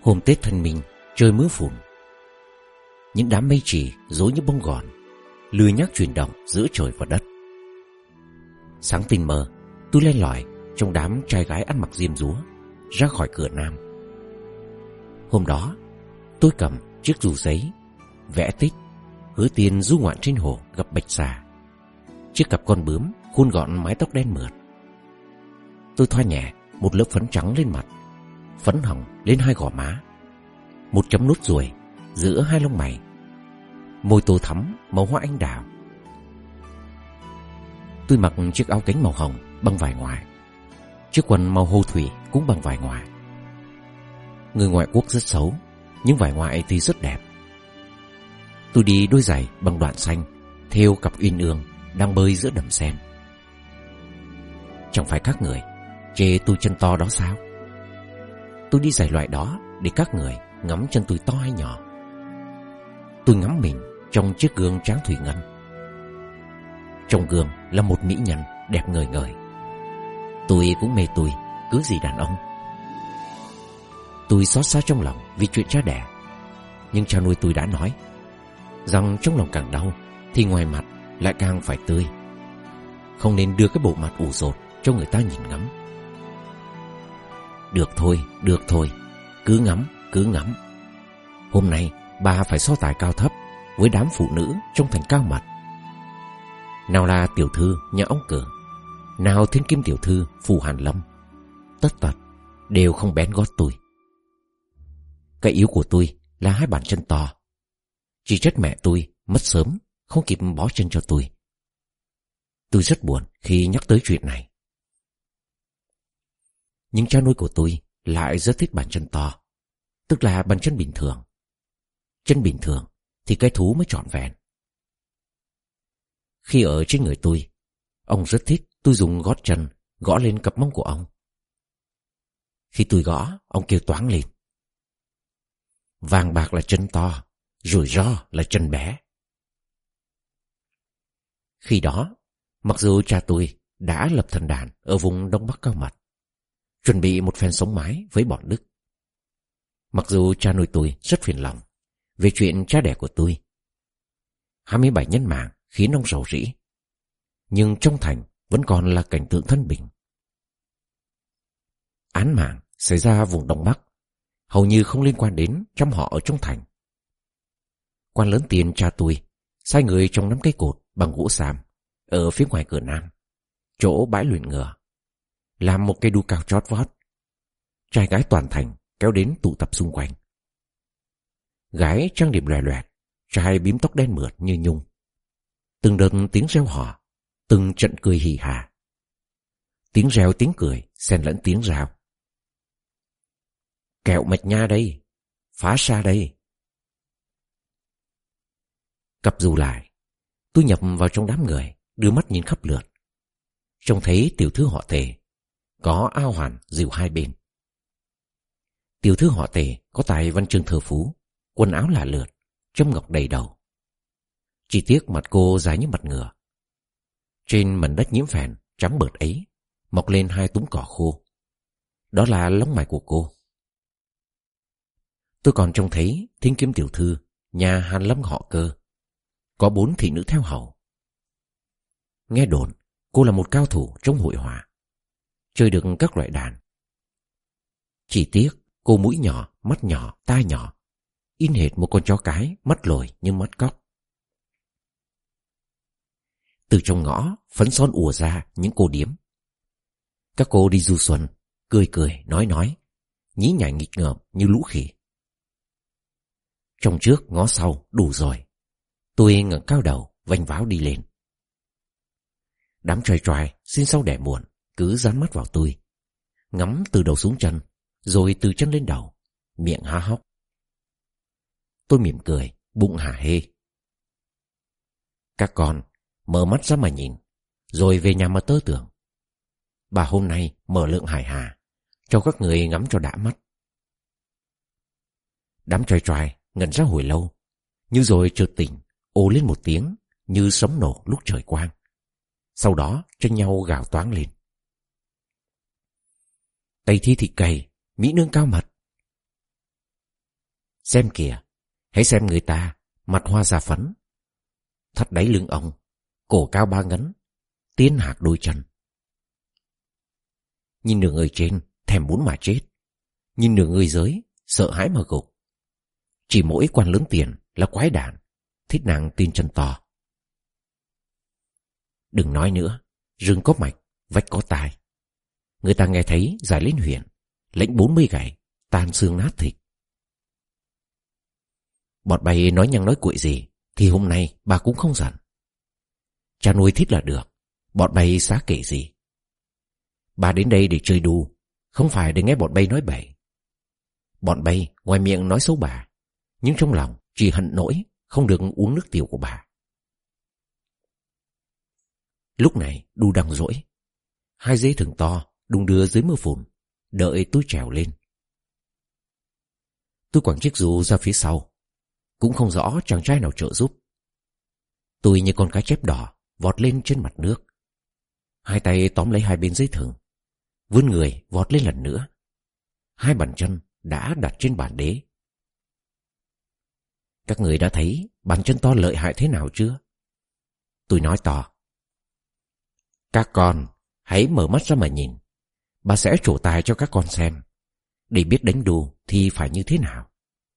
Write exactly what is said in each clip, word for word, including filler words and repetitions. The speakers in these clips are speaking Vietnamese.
Hôm Tết Thanh Minh, trời mưa phùn. Những đám mây chỉ rối như bông gòn, lười nhác chuyển động giữa trời và đất. Sáng tinh mơ, tôi len lỏi trong đám trai gái ăn mặc diêm dúa ra khỏi cửa nam. Hôm đó, tôi cầm chiếc dù giấy, vẽ tích, hứa tiền du ngoạn trên hồ gặp bạch xà, chiếc cặp con bướm khuôn gọn mái tóc đen mượt. Tôi thoa nhẹ một lớp phấn trắng lên mặt, phấn hồng lên hai gò má, một chấm nốt ruồi giữa hai lông mày, môi tô thắm màu hoa anh đào. Tôi mặc chiếc áo cánh màu hồng bằng vải ngoài, chiếc quần màu hồ thủy cũng bằng vải ngoài. Người ngoại quốc rất xấu, nhưng vải ngoại thì rất đẹp. Tôi đi đôi giày bằng đoạn xanh, thêu cặp uyên ương đang bơi giữa đầm sen. Chẳng phải các người chê tôi chân to đó sao? Tôi đi giày loại đó để các người ngắm chân tôi to hay nhỏ. Tôi ngắm mình trong chiếc gương tráng thủy ngân. Trong gương là một mỹ nhân đẹp ngời ngời. Tôi cũng mê tôi, cứ gì đàn ông. Tôi xót xa trong lòng vì chuyện cha đẻ, nhưng cha nuôi tôi đã nói rằng trong lòng càng đau thì ngoài mặt lại càng phải tươi. Không nên đưa cái bộ mặt ủ rột cho người ta nhìn ngắm. Được thôi, được thôi, cứ ngắm, cứ ngắm. Hôm nay bà phải so tài cao thấp với đám phụ nữ trong thành Cao Mật. Nào là tiểu thư nhà ông Cường, nào thiên kim tiểu thư phủ Hàn Lâm, tất tật đều không bén gót tôi. Cái yếu của tôi là hai bàn chân to. Chỉ trách mẹ tôi mất sớm, không kịp bó chân cho tôi. Tôi rất buồn khi nhắc tới chuyện này. Nhưng cha nuôi của tôi lại rất thích bàn chân to, tức là bàn chân bình thường. Chân bình thường thì cái thú mới trọn vẹn. Khi ở trên người tôi, ông rất thích tôi dùng gót chân gõ lên cặp mông của ông. Khi tôi gõ, ông kêu toáng lên. Vàng bạc là chân to, rủi ro là chân bé. Khi đó, mặc dù cha tôi đã lập thần đàn ở vùng Đông Bắc Cao Mật, chuẩn bị một phen sống mái với bọn Đức. Mặc dù cha nuôi tôi rất phiền lòng về chuyện cha đẻ của tôi, hai mươi bảy nhân mạng khiến ông rầu rĩ, nhưng trong thành vẫn còn là cảnh tượng thân bình. Án mạng xảy ra vùng Đông Bắc hầu như không liên quan đến trăm họ ở trong thành. Quan lớn tiền cha tôi sai người trồng năm cây cột bằng gỗ xàm ở phía ngoài cửa nam, chỗ bãi luyện ngựa, làm một cây đu cao chót vót. Trai gái toàn thành kéo đến tụ tập xung quanh. Gái trang điểm loè loẹt, trai bím tóc đen mượt như nhung. Từng đợt tiếng reo hò, từng trận cười hì hà. Tiếng reo tiếng cười xen lẫn tiếng rào. Kẹo mạch nha đây, phá xa đây. Cặp dù lại, tôi nhập vào trong đám người, đưa mắt nhìn khắp lượt. Trông thấy tiểu thư họ Tề, có ao hoàn dìu hai bên. Tiểu thư họ Tề có tài văn chương thơ phú, quần áo lả lượt, châm ngọc đầy đầu. Chỉ tiếc mặt cô dài như mặt ngựa. Trên mảnh đất nhiễm phèn trắng bợt ấy mọc lên hai túm cỏ khô. Đó là lông mày của cô. Tôi còn trông thấy thiên kim tiểu thư nhà Hàn Lâm họ Cơ, có bốn thị nữ theo hầu. Nghe đồn cô là một cao thủ trong hội họa, chơi được các loại đàn. Chỉ tiếc cô mũi nhỏ, mắt nhỏ, tai nhỏ, in hệt một con chó cái mắt lồi như mắt cóc. Từ trong ngõ phấn son ùa ra những cô điếm. Các cô đi du xuân, cười cười nói nói, nhí nhảnh nghịch ngợm như lũ khỉ. Trong trước ngó sau đủ rồi. Tôi ngẩng cao đầu vênh váo đi lên. Đám trai trai xin sau đẻ muộn cứ dán mắt vào tôi, ngắm từ đầu xuống chân, rồi từ chân lên đầu, miệng há hốc. Tôi mỉm cười, bụng hả hê. Các con mở mắt ra mà nhìn, rồi về nhà mà tơ tưởng. Bà hôm nay mở lượng hải hà, cho các người ngắm cho đã mắt. Đám trai trai ngẩn ra hồi lâu, như rồi chợt tỉnh, ồ lên một tiếng như sấm nổ lúc trời quang. Sau đó tranh nhau gào toáng lên. Tây thi thị cày, mỹ nương Cao Mật. Xem kìa, hãy xem người ta, mặt hoa da phấn, thắt đáy lưng ông, cổ cao ba ngấn, tiến hạc đôi chân. Nhìn nửa người trên, thèm muốn mà chết. Nhìn nửa người dưới, sợ hãi mà gục. Chỉ mỗi quan lớn tiền là quái đản, thích nàng tin chân to. Đừng nói nữa, rừng có mạch, vách có tai. Người ta nghe thấy giải lên huyện, lãnh bốn mươi gậy, tan xương nát thịt. Bọn bay nói nhăng nói cuội gì thì hôm nay bà cũng không giận. Cha nuôi thích là được, bọn bay xá kể gì. Bà đến đây để chơi đu, không phải để nghe bọn bay nói bậy. Bọn bay ngoài miệng nói xấu bà, nhưng trong lòng chỉ hận nỗi không được uống nước tiểu của bà. Lúc này đu đang rỗi, hai dây thừng to đung đưa dưới mưa phùn, đợi tôi trèo lên. Tôi quẳng chiếc dù ra phía sau, cũng không rõ chàng trai nào trợ giúp. Tôi như con cá chép đỏ vọt lên trên mặt nước, hai tay tóm lấy hai bên dây thừng, vươn người vọt lên lần nữa. Hai bàn chân đã đặt trên bàn đế. Các người đã thấy bàn chân to lợi hại thế nào chưa? Tôi nói to: các con hãy mở mắt ra mà nhìn. Bà sẽ trổ tài cho các con xem, để biết đánh đu thì phải như thế nào.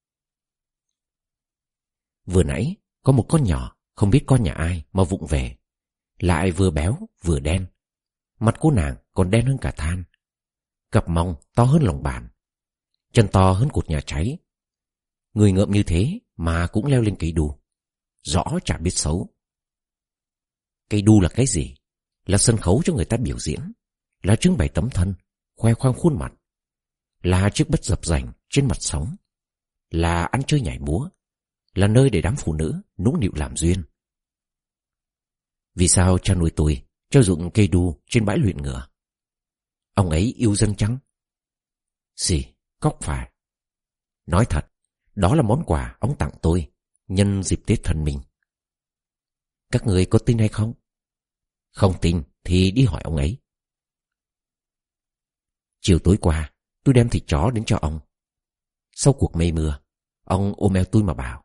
Vừa nãy có một con nhỏ, không biết con nhà ai mà vụng về, lại vừa béo vừa đen. Mặt cô nàng còn đen hơn cả than, cặp mông to hơn lòng bàn, chân to hơn cột nhà cháy. Người ngợm như thế mà cũng leo lên cây đu, rõ chả biết xấu. Cây đu là cái gì? Là sân khấu cho người ta biểu diễn, là trưng bày tấm thân, khoe khoang khuôn mặt, là chiếc bất dập dành trên mặt sóng, là ăn chơi nhảy múa, là nơi để đám phụ nữ nũng nịu làm duyên. Vì sao cha nuôi tôi cho dụng cây đu trên bãi luyện ngựa? Ông ấy yêu dân chăng? Gì, cóc phải. Nói thật, đó là món quà ông tặng tôi nhân dịp Tết Thần Minh. Các người có tin hay không? Không tin thì đi hỏi ông ấy. Chiều tối qua, tôi đem thịt chó đến cho ông. Sau cuộc mây mưa, ông ôm eo tôi mà bảo: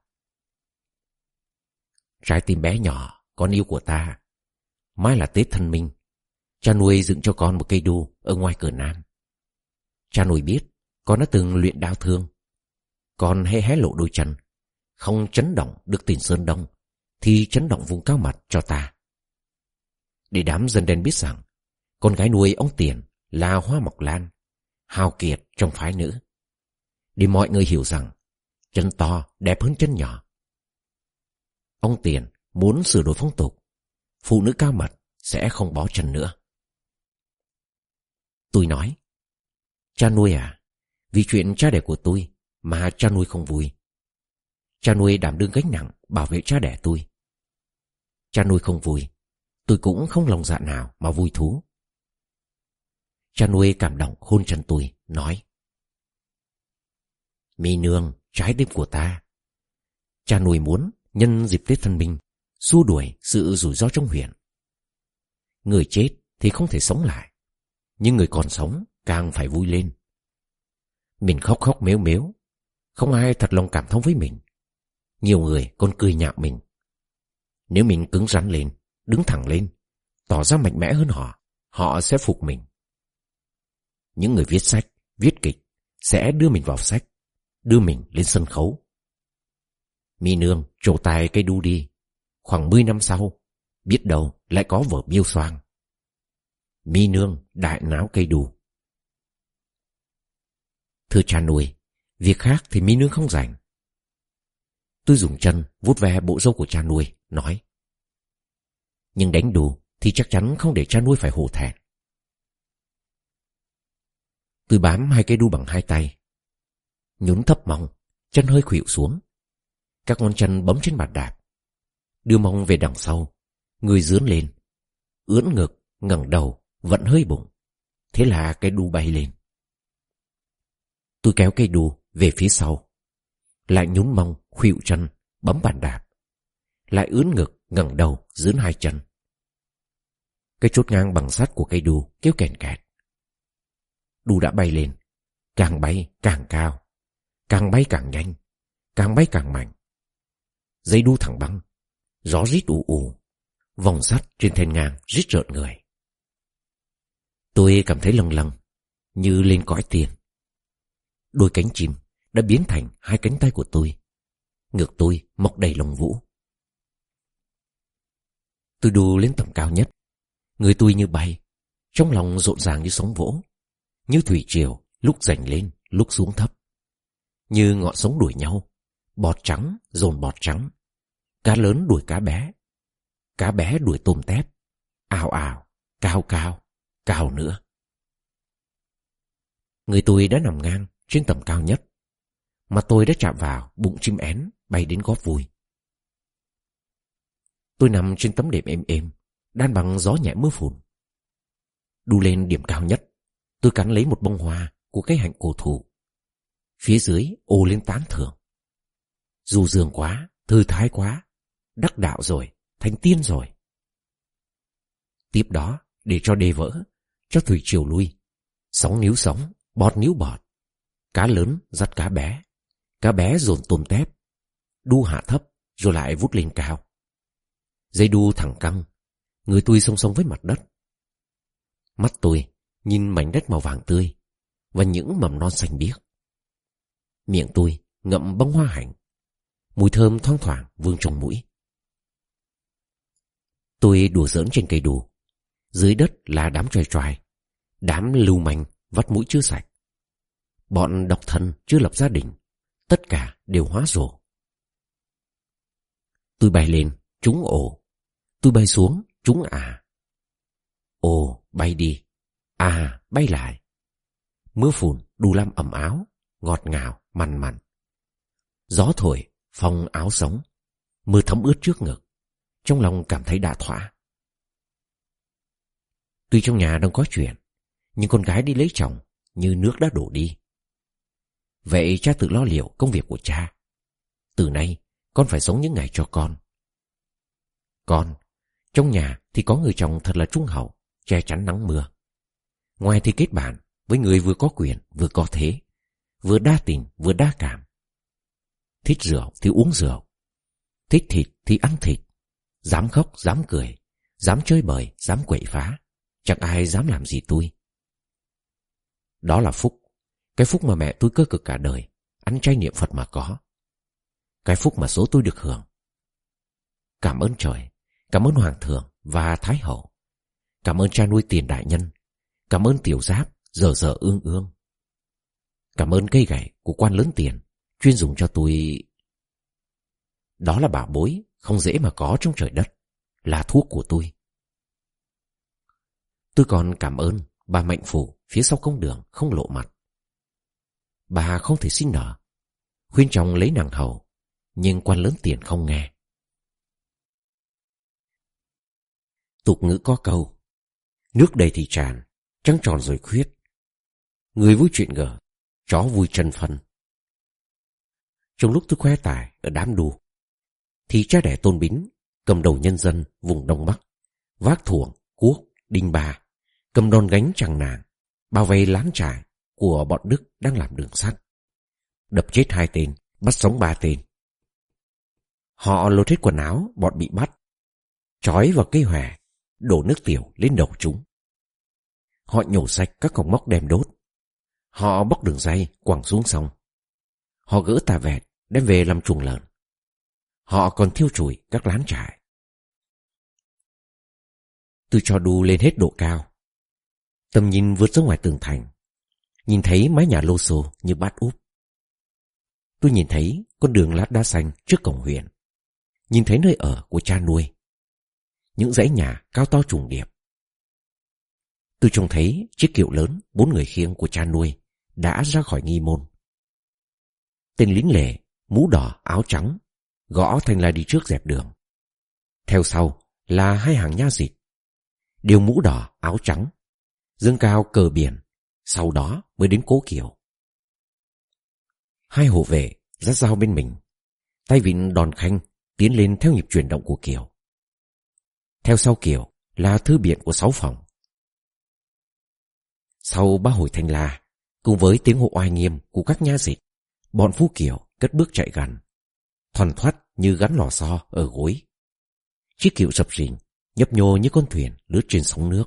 trái tim bé nhỏ, con yêu của ta, mai là Tết Thần Minh, cha nuôi dựng cho con một cây đu ở ngoài cửa Nam. Cha nuôi biết con đã từng luyện đao thương. Con hãy hé lộ đôi chân, không chấn động được Tiền Sơn Đông thì chấn động vùng cao mặt cho ta, để đám dân đen biết rằng con gái nuôi ông Tiền là hoa mộc lan, hào kiệt trong phái nữ. Để mọi người hiểu rằng chân to đẹp hơn chân nhỏ. Ông Tiền muốn sửa đổi phong tục, phụ nữ cao mật sẽ không bó chân nữa. Tôi nói: cha nuôi à, vì chuyện cha đẻ của tôi mà cha nuôi không vui. Cha nuôi đảm đương gánh nặng bảo vệ cha đẻ tôi. Cha nuôi không vui, tôi cũng không lòng dạ nào mà vui thú. Cha nuôi cảm động hôn chân tôi, nói: Mi nương, trái tim của ta, cha nuôi muốn nhân dịp Tết Thanh Minh xua đuổi sự rủi ro trong huyện. Người chết thì không thể sống lại, nhưng người còn sống càng phải vui lên. Mình khóc khóc mếu mếu, không ai thật lòng cảm thông với mình. Nhiều người còn cười nhạo mình. Nếu mình cứng rắn lên, đứng thẳng lên, tỏ ra mạnh mẽ hơn họ, họ sẽ phục mình. Những người viết sách, viết kịch sẽ đưa mình vào sách, đưa mình lên sân khấu. Mi nương trổ tài cây đu đi, khoảng mười năm sau, biết đâu lại có vở Biêu Xoang. Mi nương đại náo cây đu. Thưa cha nuôi, việc khác thì mi nương không rảnh. Tôi dùng chân vuốt ve bộ râu của cha nuôi, nói: nhưng đánh đu thì chắc chắn không để cha nuôi phải hổ thẹn. Tôi bám hai cây đu bằng hai tay, nhún thấp mông, chân hơi khuỵu xuống. Các ngón chân bấm trên bàn đạp, đưa mông về đằng sau, người dướn lên, ưỡn ngực, ngẩng đầu, vận hơi bụng. Thế là cây đu bay lên. Tôi kéo cây đu về phía sau, lại nhún mông, khuỵu chân, bấm bàn đạp, lại ưỡn ngực, ngẩng đầu, dướn hai chân. Cái chốt ngang bằng sắt của cây đu kêu kèn kẹt. Đu đã bay lên, càng bay càng cao, càng bay càng nhanh, càng bay càng mạnh. Dây đu thẳng băng, gió rít ù ù, vòng sắt trên thềm ngang rít rợn người. Tôi cảm thấy lâng lâng như lên cõi tiền. Đôi cánh chim đã biến thành hai cánh tay của tôi, ngực tôi mọc đầy lông vũ. Tôi đu lên tầm cao nhất, người tôi như bay, trong lòng rộn ràng như sóng vỗ, như thủy triều lúc dành lên lúc xuống thấp, như ngọn sóng đuổi nhau, bọt trắng dồn bọt trắng, cá lớn đuổi cá bé, cá bé đuổi tôm tép, ào ào, cao cao, cao nữa. Người tôi đã nằm ngang trên tầm cao nhất, mà tôi đã chạm vào bụng chim én bay đến góp vui. Tôi nằm trên tấm đệm êm êm, đan bằng gió nhẹ mưa phùn. Đu lên điểm cao nhất, tôi cắn lấy một bông hoa của cây hạnh cổ thụ. Phía dưới ồ lên tán thưởng. Du dương quá, thư thái quá, đắc đạo rồi, thành tiên rồi. Tiếp đó, để cho đê vỡ, cho thủy triều lui, sóng níu sóng, bọt níu bọt, cá lớn dắt cá bé, cá bé dồn tôm tép, đu hạ thấp rồi lại vút lên cao. Dây đu thẳng căng, người tôi song song với mặt đất. Mắt tôi nhìn mảnh đất màu vàng tươi và những mầm non xanh biếc. Miệng tôi ngậm bông hoa hạnh, mùi thơm thoang thoảng vương trong mũi. Tôi đùa giỡn trên cây đù, dưới đất là đám choài choài, đám lưu manh vắt mũi chưa sạch, bọn độc thân chưa lập gia đình, tất cả đều hóa rồ. Tôi bay lên, chúng ồ. Tôi bay xuống, chúng à. Ồ, bay đi. À, bay lại. Mưa phùn đu lam ẩm áo, ngọt ngào, mằn mằn. Gió thổi, phong áo sống, mưa thấm ướt trước ngực. Trong lòng cảm thấy đã thỏa. Tuy trong nhà đang có chuyện, nhưng con gái đi lấy chồng như nước đã đổ đi. Vậy cha tự lo liệu công việc của cha. Từ nay con phải sống những ngày cho con. Con, trong nhà thì có người chồng thật là trung hậu, che chắn nắng mưa. Ngoài thì kết bạn với người vừa có quyền vừa có thế, vừa đa tình vừa đa cảm. Thích rượu thì uống rượu, thích thịt thì ăn thịt, dám khóc dám cười, dám chơi bời dám quậy phá, chẳng ai dám làm gì tôi. Đó là phúc, cái phúc mà mẹ tôi cơ cực cả đời ăn chay niệm Phật mà có, cái phúc mà số tôi được hưởng. Cảm ơn trời, cảm ơn Hoàng thượng và Thái hậu, cảm ơn cha nuôi Tiền đại nhân, cảm ơn tiểu giáp giờ giờ ương ương, cảm ơn cây gậy của quan lớn Tiền chuyên dùng cho tôi. Đó là bảo bối không dễ mà có trong trời đất, là thuốc của tôi. Tôi còn cảm ơn bà Mạnh Phủ phía sau công đường không lộ mặt. Bà không thể sinh nở, khuyên chồng lấy nàng hầu, nhưng quan lớn Tiền không nghe. Tục ngữ có câu, nước đầy thì tràn, trăng tròn rồi khuyết. Người vui chuyện gở, chó vui chân phân. Trong lúc tôi khoe tài ở đám đu, thì cha đẻ Tôn Bính, cầm đầu nhân dân vùng Đông Bắc, vác thuồng, cuốc, đinh ba, cầm đòn gánh tràng nàng, bao vây láng trại của bọn Đức đang làm đường sắt, đập chết hai tên, bắt sống ba tên. Họ lột hết quần áo bọn bị bắt, trói vào cây hòe, đổ nước tiểu lên đầu chúng. Họ nhổ sạch các cọc móc đem đốt. Họ bóc đường ray quẳng xuống sông. Họ gỡ tà vẹt đem về làm chuồng lợn. Họ còn thiêu trụi các lán trại. Tôi cho đu lên hết độ cao. Tầm nhìn vượt ra ngoài tường thành, nhìn thấy mái nhà lô xô như bát úp. Tôi nhìn thấy con đường lát đá xanh trước cổng huyện, nhìn thấy nơi ở của cha nuôi, những dãy nhà cao to trùng điệp. Tôi trông thấy chiếc kiệu lớn bốn người khiêng của cha nuôi đã ra khỏi nghi môn. Tên lính lệ, mũ đỏ áo trắng, gõ thành lai đi trước dẹp đường. Theo sau là hai hàng nha dịch, đều mũ đỏ áo trắng, dương cao cờ biển, sau đó mới đến cố kiệu. Hai hộ vệ dắt dao bên mình, tay vịn đòn khanh tiến lên theo nhịp chuyển động của kiệu. Theo sau kiệu là thư biện của sáu phòng. Sau ba hồi thanh la, cùng với tiếng hộ oai nghiêm của các nha dịch, bọn phu kiệu cất bước chạy gần, thoăn thoắt như gắn lò xo ở gối. Chiếc kiệu sập rình, nhấp nhô như con thuyền lướt trên sóng nước.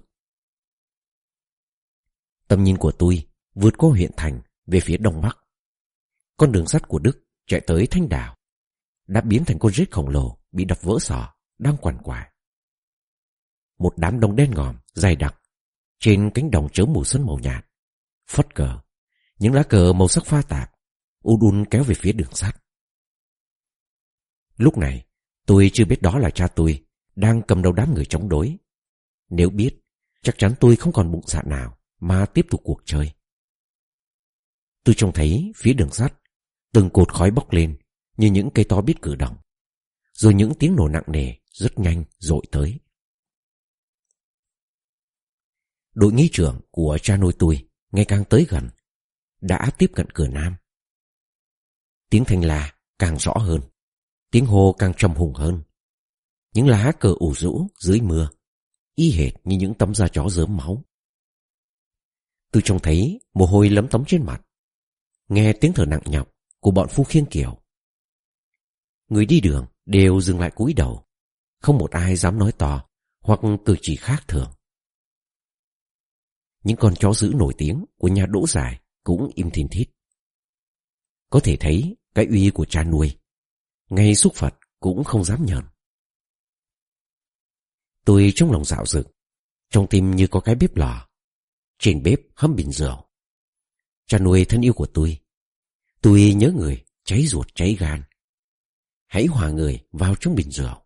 Tầm nhìn của tôi vượt qua huyện thành về phía đông bắc. Con đường sắt của Đức chạy tới Thanh Đảo đã biến thành con rết khổng lồ bị đập vỡ sọ đang quằn quại. Một đám đông đen ngòm dày đặc trên cánh đồng chớ mù xuân màu nhạt, phất cờ, những lá cờ màu sắc pha tạp ùn ùn kéo về phía đường sắt. Lúc này tôi chưa biết đó là cha tôi đang cầm đầu đám người chống đối. Nếu biết, chắc chắn tôi không còn bụng dạ nào mà tiếp tục cuộc chơi. Tôi trông thấy phía đường sắt từng cột khói bốc lên như những cây to biết cử động, rồi những tiếng nổ nặng nề rất nhanh dội tới. Đội nghi trưởng của cha nuôi tôi ngày càng tới gần, đã tiếp cận cửa nam. Tiếng thanh la càng rõ hơn, tiếng hô càng trầm hùng hơn. Những lá cờ ủ rũ dưới mưa, y hệt như những tấm da chó rớm máu. Tôi trông thấy mồ hôi lấm tấm trên mặt, nghe tiếng thở nặng nhọc của bọn phu khiêng kiệu. Người đi đường đều dừng lại cúi đầu, không một ai dám nói to hoặc cử chỉ khác thường. Những con chó dữ nổi tiếng của nhà Đỗ Giải cũng im thìn thít. Có thể thấy cái uy của cha nuôi, ngay xúc Phật cũng không dám nhờn. Tôi trong lòng dạo dực, trong tim như có cái bếp lò. Trên bếp hâm bình rượu. Cha nuôi thân yêu của tôi, tôi nhớ người cháy ruột cháy gan. Hãy hòa người vào trong bình rượu.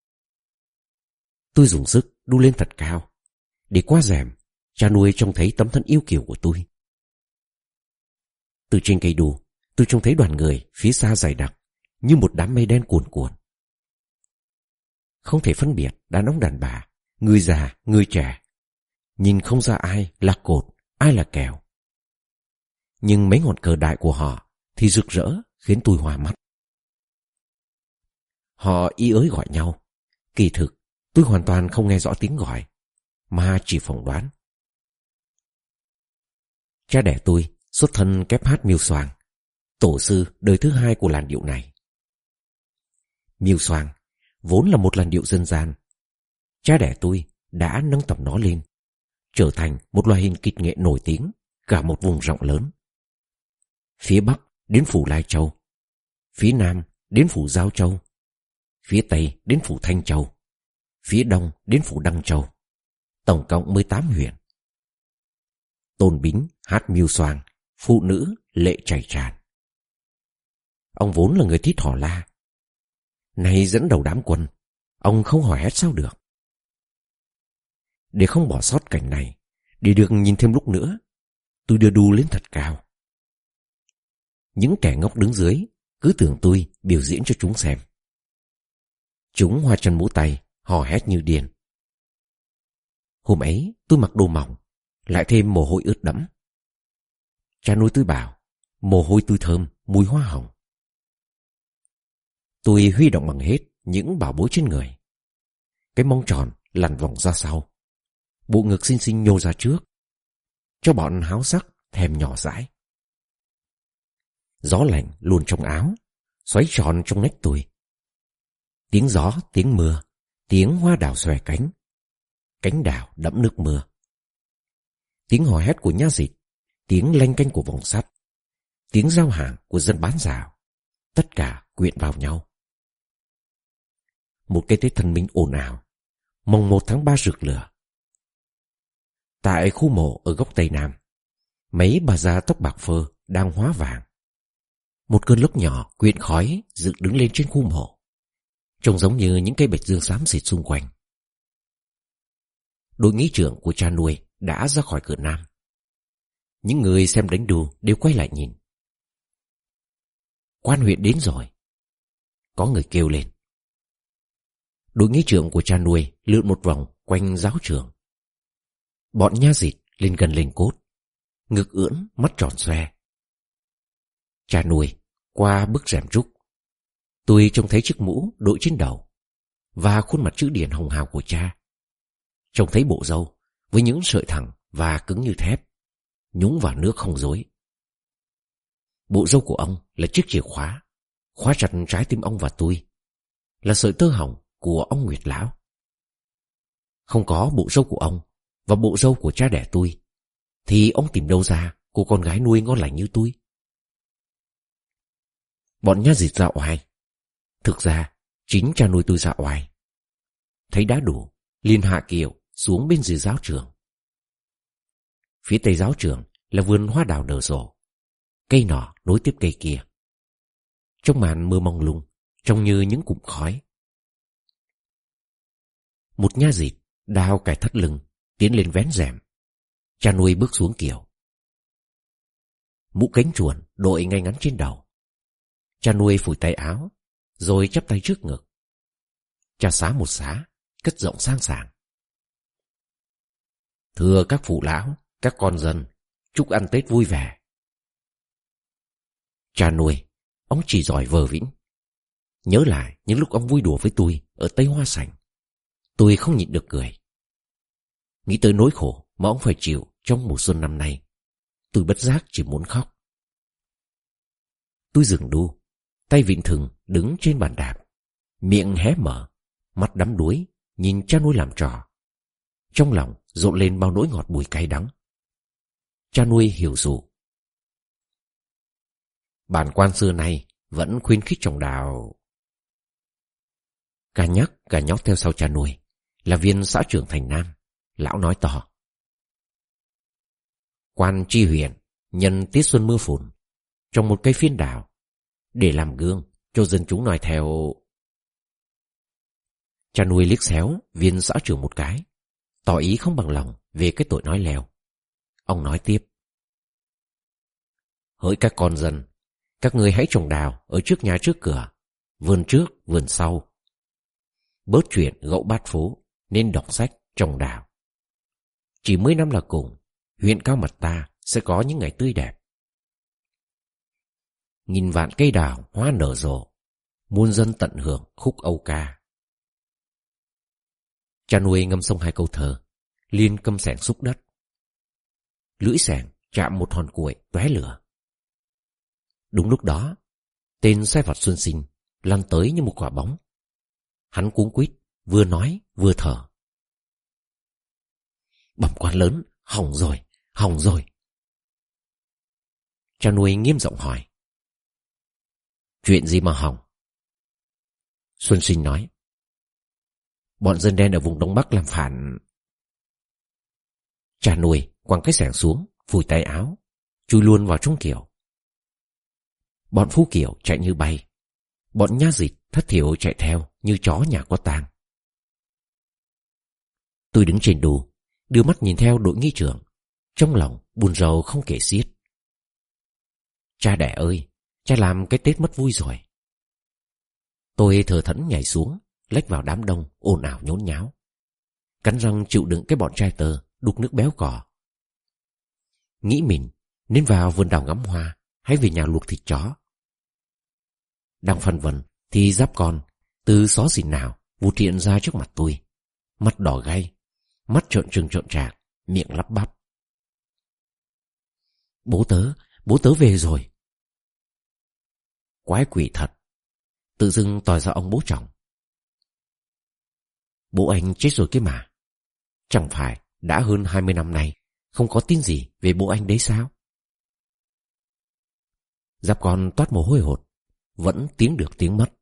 Tôi dùng sức đu lên thật cao, để qua rèm cha nuôi trông thấy tấm thân yêu kiều của tôi. Từ trên cây đu, tôi trông thấy đoàn người phía xa dày đặc như một đám mây đen cuồn cuộn. Không thể phân biệt đàn ông đàn bà, người già, người trẻ. Nhìn không ra ai là cột, ai là kèo. Nhưng mấy ngọn cờ đại của họ thì rực rỡ khiến tôi hoa mắt. Họ y ới gọi nhau. Kỳ thực tôi hoàn toàn không nghe rõ tiếng gọi, mà chỉ phỏng đoán. Cha đẻ tôi xuất thân kép hát miêu xoàng, tổ sư đời thứ hai của làn điệu này. Miêu xoàng vốn là một làn điệu dân gian. Cha đẻ tôi đã nâng tầm nó lên, trở thành một loại hình kịch nghệ nổi tiếng cả một vùng rộng lớn. Phía Bắc đến phủ Lai Châu, phía Nam đến phủ Giao Châu, phía Tây đến phủ Thanh Châu, phía Đông đến phủ Đăng Châu, tổng cộng mười tám huyện. Tôn Bính hát miêu xoàng, phụ nữ lệ chảy tràn. Ông vốn là người thích hò la, nay dẫn đầu đám quân, ông không hò hét sao được. Để không bỏ sót cảnh này, để được nhìn thêm lúc nữa, tôi đưa đu lên thật cao. Những kẻ ngốc đứng dưới cứ tưởng tôi biểu diễn cho chúng xem. Chúng hoa chân múa tay, hò hét như điên. Hôm ấy tôi mặc đồ mỏng, lại thêm mồ hôi ướt đẫm. Cha nuôi tôi bảo mồ hôi tôi thơm, mùi hoa hồng. Tôi huy động bằng hết những bảo bối trên người. Cái mông tròn lăn vòng ra sau, bộ ngực xinh xinh nhô ra trước, cho bọn háo sắc thèm nhỏ dãi. Gió lạnh luồn trong áo, xoáy tròn trong nách tôi. Tiếng gió, tiếng mưa, tiếng hoa đào xòe cánh, cánh đào đẫm nước mưa. Tiếng hò hét của nha dịch, tiếng lanh canh của vòng sắt, tiếng giao hàng của dân bán rào, tất cả quyện vào nhau. Một cái Tết Thanh Minh ồn ào, mồng một tháng ba rực lửa. Tại khu mộ ở góc Tây Nam, mấy bà già tóc bạc phơ đang hóa vàng. Một cơn lốc nhỏ quyện khói dựng đứng lên trên khu mộ, trông giống như những cây bạch dương xám xịt xung quanh. Đội nghị trưởng của cha nuôi đã ra khỏi cửa Nam. Những người xem đánh đu đều quay lại nhìn. Quan huyện đến rồi, có người kêu lên. Đội nghị trưởng của cha nuôi lượn một vòng quanh giáo trường. Bọn nha dịch lên gần lên cốt, ngực ưỡn, mắt tròn xoe. Cha nuôi qua bức rèm trúc, tôi trông thấy chiếc mũ đội trên đầu và khuôn mặt chữ điển hồng hào của cha. Trông thấy bộ râu với những sợi thẳng và cứng như thép, nhúng vào nước không dối. Bộ râu của ông là chiếc chìa khóa, khóa chặt trái tim ông và tôi là sợi tơ hồng của ông Nguyệt lão. Không có bộ râu của ông và bộ râu của cha đẻ tôi, thì ông tìm đâu ra cô con gái nuôi ngon lành như tôi? Bọn nhát dịt ra oai. Thực ra chính cha nuôi tôi ra oai. Thấy đã đủ, liền hạ kiệu xuống bên dưới giáo trường. Phía tây giáo trường là vườn hoa đào nở rộ, cây nọ nối tiếp cây kia. Trong màn mưa mông lung, trông như những cụm khói. Một nha dịt đao cài thắt lưng tiến lên vén rèm. Cha nuôi bước xuống kiệu. Mũ cánh chuồn đội ngay ngắn trên đầu. Cha nuôi phủi tay áo, rồi chắp tay trước ngực. Cha xá một xá, cất giọng sang sảng. Thưa các phụ lão, các con dân, chúc ăn Tết vui vẻ. Cha nuôi, ông chỉ giỏi vờ vĩnh. Nhớ lại những lúc ông vui đùa với tôi ở Tây Hoa Sảnh, tôi không nhịn được cười. Nghĩ tới nỗi khổ mà ông phải chịu trong mùa xuân năm nay, tôi bất giác chỉ muốn khóc. Tôi dừng đu, tay vịn thừng đứng trên bàn đạp, miệng hé mở, mắt đắm đuối nhìn cha nuôi làm trò. Trong lòng rộn lên bao nỗi ngọt bùi cay đắng. Cha nuôi hiểu dụ. Bản quan xưa nay vẫn khuyến khích trồng đào. Cả nhắc cả nhóc theo sau cha nuôi là viên xã trưởng thành Nam. Lão nói to. Quan tri huyện nhân tiết xuân mưa phùn trồng một cây phiên đào để làm gương cho dân chúng noi theo. Cha nuôi liếc xéo viên xã trưởng một cái, tỏ ý không bằng lòng về cái tội nói lèo. Ông nói tiếp. Hỡi các con dân, các ngươi hãy trồng đào ở trước nhà trước cửa, vườn trước vườn sau. Bớt chuyện gẫu bát phố, nên đọc sách trồng đào. Chỉ mấy năm là cùng, huyện Cao Mật ta sẽ có những ngày tươi đẹp. Nghìn vạn cây đào hoa nở rộ, muôn dân tận hưởng khúc âu ca. Cha nuôi ngâm xong hai câu thơ, liền câm xẻng xúc đất. Lưỡi xẻng chạm một hòn cuội tóe lửa. Đúng lúc đó, tên sai vặt Xuân Sinh lăn tới như một quả bóng. Hắn cuống quýt, vừa nói vừa thở. Bẩm quan lớn, hỏng rồi, hỏng rồi. Cha nuôi nghiêm giọng hỏi. Chuyện gì mà hỏng? Xuân Sinh nói. Bọn dân đen ở vùng Đông Bắc làm phản. Cha nuôi quăng cái xẻng xuống, phủi tay áo, chui luôn vào trong kiệu. Bọn phu kiệu chạy như bay, bọn nha dịch thất thiểu chạy theo như chó nhà có tang. Tôi đứng trên đù, đưa mắt nhìn theo đội nghi trưởng, trong lòng buồn rầu không kể xiết. Cha đẻ ơi, cha làm cái Tết mất vui rồi. Tôi thờ thẫn nhảy xuống, lách vào đám đông ồn ào nhốn nháo, cắn răng chịu đựng cái bọn trai tơ đục nước béo cò. Nghĩ mình nên vào vườn đào ngắm hoa hay về nhà luộc thịt chó. Đang phân vân thì Giáp Con từ xó xỉnh nào vụt hiện ra trước mặt tôi, mặt đỏ gay, mắt trợn trừng trợn trạc, miệng lắp bắp. Bố tớ, bố tớ về rồi. Quái quỷ thật, tự dưng tòi ra ông bố chồng. Bố anh chết rồi kia mà. Chẳng phải đã hơn hai mươi năm nay không có tin gì về bố anh đấy sao? Giáp Con toát mồ hôi hột, vẫn tiếng được tiếng mất.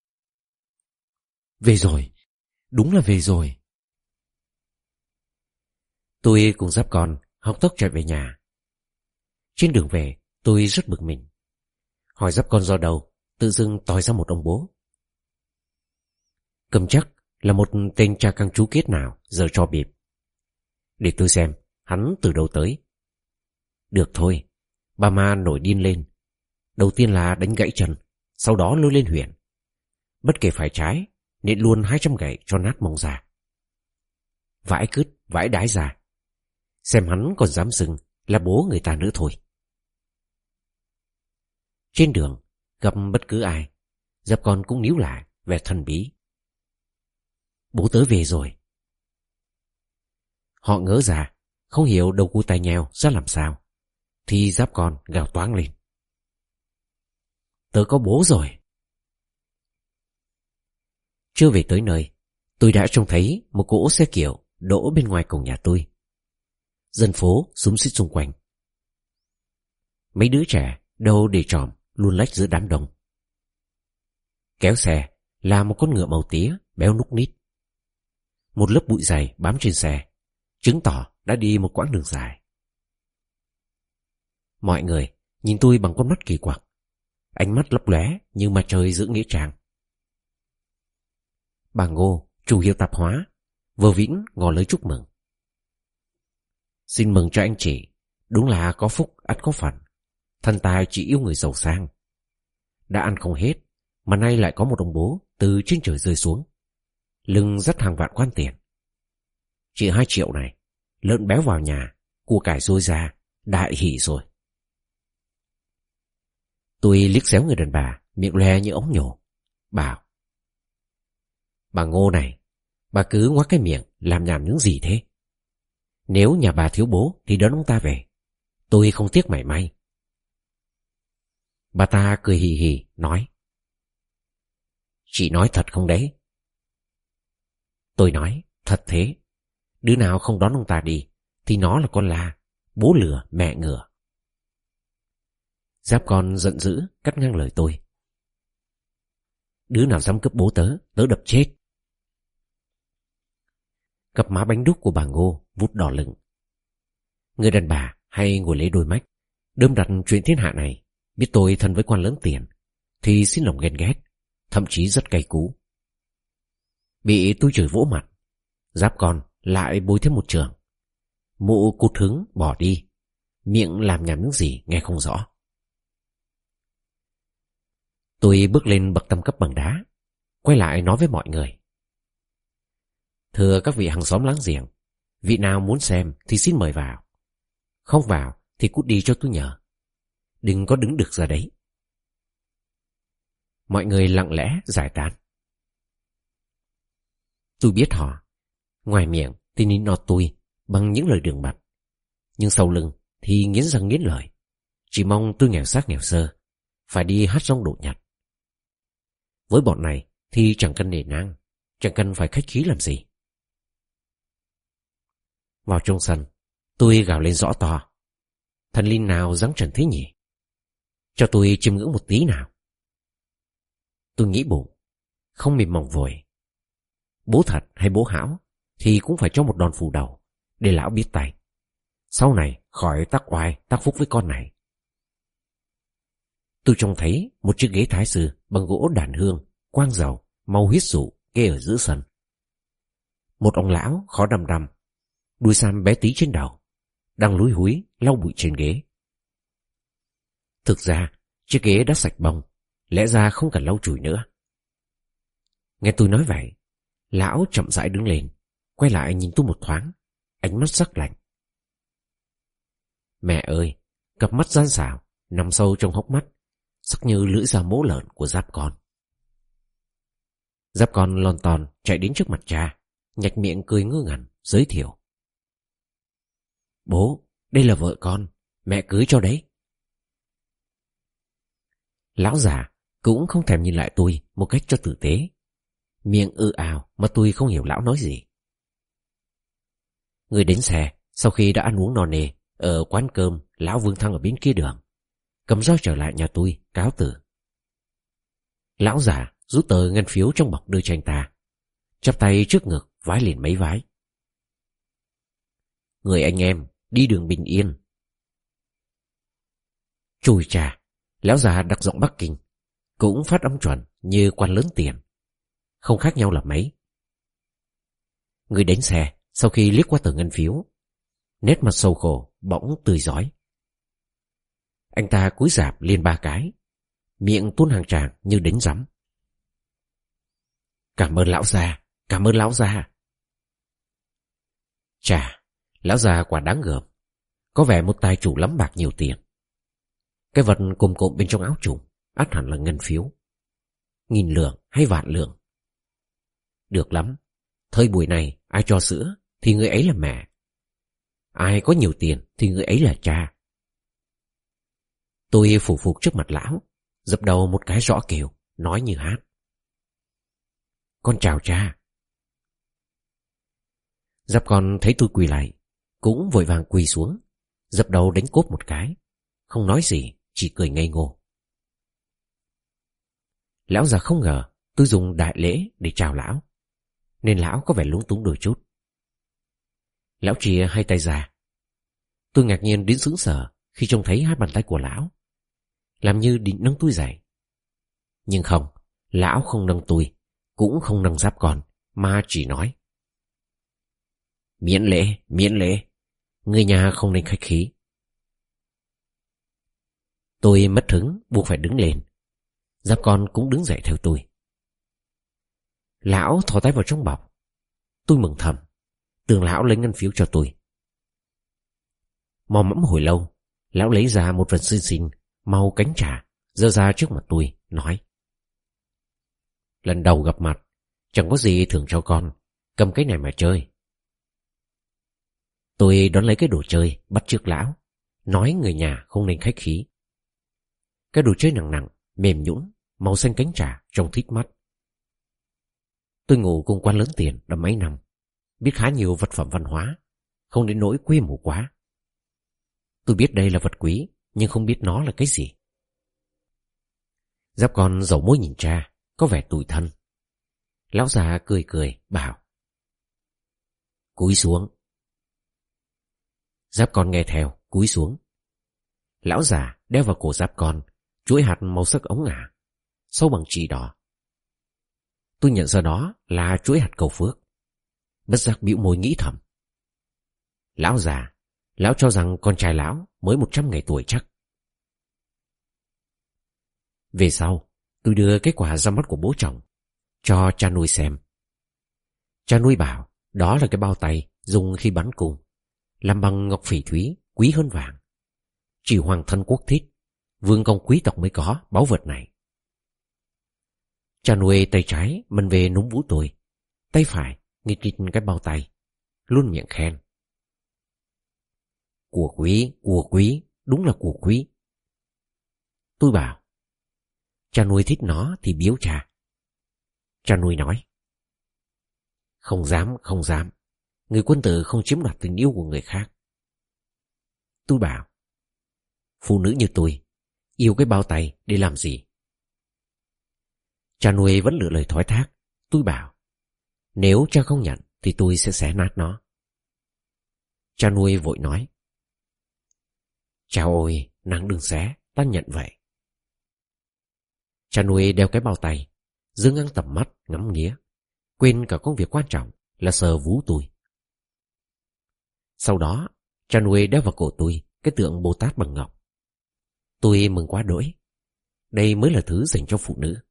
Về rồi, đúng là về rồi. Tôi cùng Giáp Con học tốc chạy về nhà. Trên đường về tôi rất bực mình. Hỏi Giáp Con do đâu tự dưng tòi ra một ông bố. Cầm chắc là một tên cha căng chú kết nào giờ cho bịp. Để tôi xem hắn từ đâu tới. Được thôi, bà ma nổi điên lên. Đầu tiên là đánh gãy chân, sau đó lôi lên huyện. Bất kể phải trái, nện luôn hai trăm gậy cho nát mông ra. Vãi cứt, vãi đái ra. Xem hắn còn dám xưng là bố người ta nữa thôi. Trên đường, gặp bất cứ ai, Giáp Con cũng níu lại vẻ thần bí. Bố tớ về rồi. Họ ngỡ ra, không hiểu đầu cu tai nheo ra làm sao, thì Giáp Con gào toáng lên. Tớ có bố rồi. Chưa về tới nơi, tôi đã trông thấy một cỗ xe kiểu đỗ bên ngoài cổng nhà tôi. Dân phố xúm xít xung quanh. Mấy đứa trẻ đâu để tròm luôn lách giữa đám đông. Kéo xe là một con ngựa màu tía béo núc nít. Một lớp bụi dày bám trên xe, chứng tỏ đã đi một quãng đường dài. Mọi người nhìn tôi bằng con mắt kỳ quặc, ánh mắt lấp lóe như mặt trời giữa nghĩa trang. Bà Ngô, chủ hiệu tạp hóa, vờ vĩnh ngỏ lời chúc mừng. Xin mừng cho anh chị, đúng là có phúc ắt có phận. Thần tài chỉ yêu người giàu sang. Đã ăn không hết, mà nay lại có một ông bố từ trên trời rơi xuống, lưng dắt hàng vạn quan tiền. Chỉ hai triệu này, lợn béo vào nhà, cua cải dôi ra, đại hỷ rồi. Tôi liếc xéo người đàn bà, miệng loe như ống nhổ, bảo: Bà Ngô này, bà cứ ngoác cái miệng làm nhảm những gì thế? Nếu nhà bà thiếu bố thì đón ông ta về, tôi không tiếc mảy may. Bà ta cười hì hì nói: Chị nói thật không đấy? Tôi nói: Thật thế. Đứa nào không đón ông ta đi thì nó là con la, bố lừa mẹ ngừa. Giáp con giận dữ cắt ngang lời tôi: Đứa nào dám cướp bố tớ, tớ đập chết. Cặp má bánh đúc của bà Ngô vút đỏ lửng. Người đàn bà hay ngồi lấy đôi mách, đơm đặt chuyện thiên hạ này, biết tôi thân với quan lớn tiền thì xin lòng ghen ghét, thậm chí rất cay cú. Bị tôi chửi vỗ mặt, Giáp con lại bôi thêm một trường. Mụ cụt hứng bỏ đi, miệng làm nhảm những gì nghe không rõ. Tôi bước lên bậc tam cấp bằng đá, quay lại nói với mọi người: Thưa các vị hàng xóm láng giềng, vị nào muốn xem thì xin mời vào. Không vào thì cút đi cho tôi nhờ. Đừng có đứng được ra đấy. Mọi người lặng lẽ giải tán. Tôi biết họ, ngoài miệng thì nịnh nọt tôi bằng những lời đường mật, nhưng sau lưng thì nghiến răng nghiến lợi, chỉ mong tôi nghèo xác nghèo sơ, phải đi hát rong độ nhặt. Với bọn này thì chẳng cần nể nang, chẳng cần phải khách khí làm gì. Vào trong sân, tôi gào lên rõ to: Thần linh nào giáng trần thế nhỉ? Cho tôi chiêm ngưỡng một tí nào. Tôi nghĩ bụng, không mềm mỏng vội. Bố thật hay bố hão thì cũng phải cho một đòn phủ đầu để lão biết tay, sau này khỏi tác oai tác phúc với con này. Tôi trông thấy một chiếc ghế thái sư bằng gỗ đàn hương, quang dầu, màu huyết dụ kê ở giữa sân. Một ông lão khó đăm đăm, đuôi sam bé tí trên đầu, đang lúi húi lau bụi trên ghế. Thực ra chiếc ghế đã sạch bông, lẽ ra không cần lau chùi nữa. Nghe tôi nói vậy, lão chậm rãi đứng lên, quay lại nhìn tôi một thoáng, ánh mắt sắc lạnh. Mẹ ơi, cặp mắt gian xảo nằm sâu trong hốc mắt, sắc như lưỡi dao mổ lợn của Giáp con. Giáp con lon ton chạy đến trước mặt cha, nhạch miệng cười ngơ ngẩn, giới thiệu: Bố, đây là vợ con, mẹ cưới cho đấy. Lão già cũng không thèm nhìn lại tôi một cách cho tử tế, miệng ư ào mà tôi không hiểu lão nói gì. Người đến xe sau khi đã ăn uống no nê ở quán cơm lão Vương Thăng ở bên kia đường, cầm roi trở lại nhà tôi cáo từ. Lão già rút tờ ngân phiếu trong bọc đưa cho anh ta, chắp tay trước ngực vái liền mấy vái: Người anh em đi đường bình yên. Chùi chà, lão già đặc giọng Bắc Kinh, cũng phát âm chuẩn như quan lớn tiền, không khác nhau là mấy. Người đánh xe sau khi liếc qua tờ ngân phiếu, nét mặt sầu khổ bỗng tươi rói. Anh ta cúi rạp liền ba cái, miệng tuôn hàng tràng như đánh rắm: Cảm ơn lão già, cảm ơn lão già. Chà, lão già quả đáng gờm, có vẻ một tài chủ lắm bạc nhiều tiền. Cái vật cồm cộm bên trong áo trùng ắt hẳn là ngân phiếu, nghìn lượng hay vạn lượng. Được lắm, thời buổi này ai cho sữa thì người ấy là mẹ, ai có nhiều tiền thì người ấy là cha. Tôi phủ phục trước mặt lão, dập đầu một cái rõ kêu, nói như hát: con chào cha. Giáp con thấy tôi quỳ lại, cũng vội vàng quỳ xuống, dập đầu đánh cốp một cái, không nói gì, chỉ cười ngây ngô. Lão già không ngờ tôi dùng đại lễ để chào lão, nên lão có vẻ lúng túng đôi chút. Lão chìa hai tay ra. Tôi ngạc nhiên đến sững sờ khi trông thấy hai bàn tay của lão, làm như định nâng tôi dậy. Nhưng không, lão không nâng tôi, cũng không nâng Giáp con, mà chỉ nói: Miễn lễ, miễn lễ, người nhà không nên khách khí. Tôi mất hứng buộc phải đứng lên. Giáp con cũng đứng dậy theo tôi. Lão thò tay vào trong bọc. Tôi mừng thầm, tưởng lão lấy ngân phiếu cho tôi. Mò mẫm hồi lâu, lão lấy ra một vật xinh xinh màu cánh trà, giơ ra trước mặt tôi, nói: Lần đầu gặp mặt, chẳng có gì thưởng cho con, cầm cái này mà chơi. Tôi đón lấy cái đồ chơi, bắt chước lão, nói người nhà không nên khách khí. Cái đồ chơi nặng nặng, mềm nhũn, màu xanh cánh trà, trông thích mắt. Tôi ngủ cùng quan lớn tiền đã mấy năm, biết khá nhiều vật phẩm văn hóa, không đến nỗi quê mùa quá. Tôi biết đây là vật quý, nhưng không biết nó là cái gì. Giáp con dầu môi nhìn cha, có vẻ tủi thân. Lão già cười cười, bảo: Cúi xuống. Giáp con nghe theo, cúi xuống. Lão già đeo vào cổ Giáp con chuỗi hạt màu sắc ống ả, sâu bằng chỉ đỏ. Tôi nhận ra đó là chuỗi hạt cầu phước. Bất giác bĩu môi nghĩ thầm: Lão già, lão cho rằng con trai lão mới một trăm ngày tuổi chắc. Về sau, tôi đưa kết quả ra mắt của bố chồng cho cha nuôi xem. Cha nuôi bảo đó là cái bao tay dùng khi bắn cung, làm bằng ngọc phỉ thúy, quý hơn vàng. Chỉ hoàng thân quốc thích, vương công quý tộc mới có báu vật này. Cha nuôi tay trái mân về núm vú tôi, tay phải nghịch nghịch cái bao tay, luôn miệng khen: Của quý, của quý, đúng là của quý. Tôi bảo: Cha nuôi thích nó thì biếu cha. Cha nuôi nói: Không dám, không dám. Người quân tử không chiếm đoạt tình yêu của người khác. Tôi bảo: Phụ nữ như tôi, yêu cái bao tay để làm gì? Cha nuôi vẫn lựa lời thoái thác. Tôi bảo: Nếu cha không nhận thì tôi sẽ xé nát nó. Cha nuôi vội nói: Cha ơi, nàng đừng xé, ta nhận vậy. Cha nuôi đeo cái bao tay, dương ngang tầm mắt ngắm nghía, quên cả công việc quan trọng là sờ vú tôi. Sau đó, cha nuôi đeo vào cổ tôi cái tượng Bồ Tát bằng ngọc. Tôi mừng quá đỗi. Đây mới là thứ dành cho phụ nữ.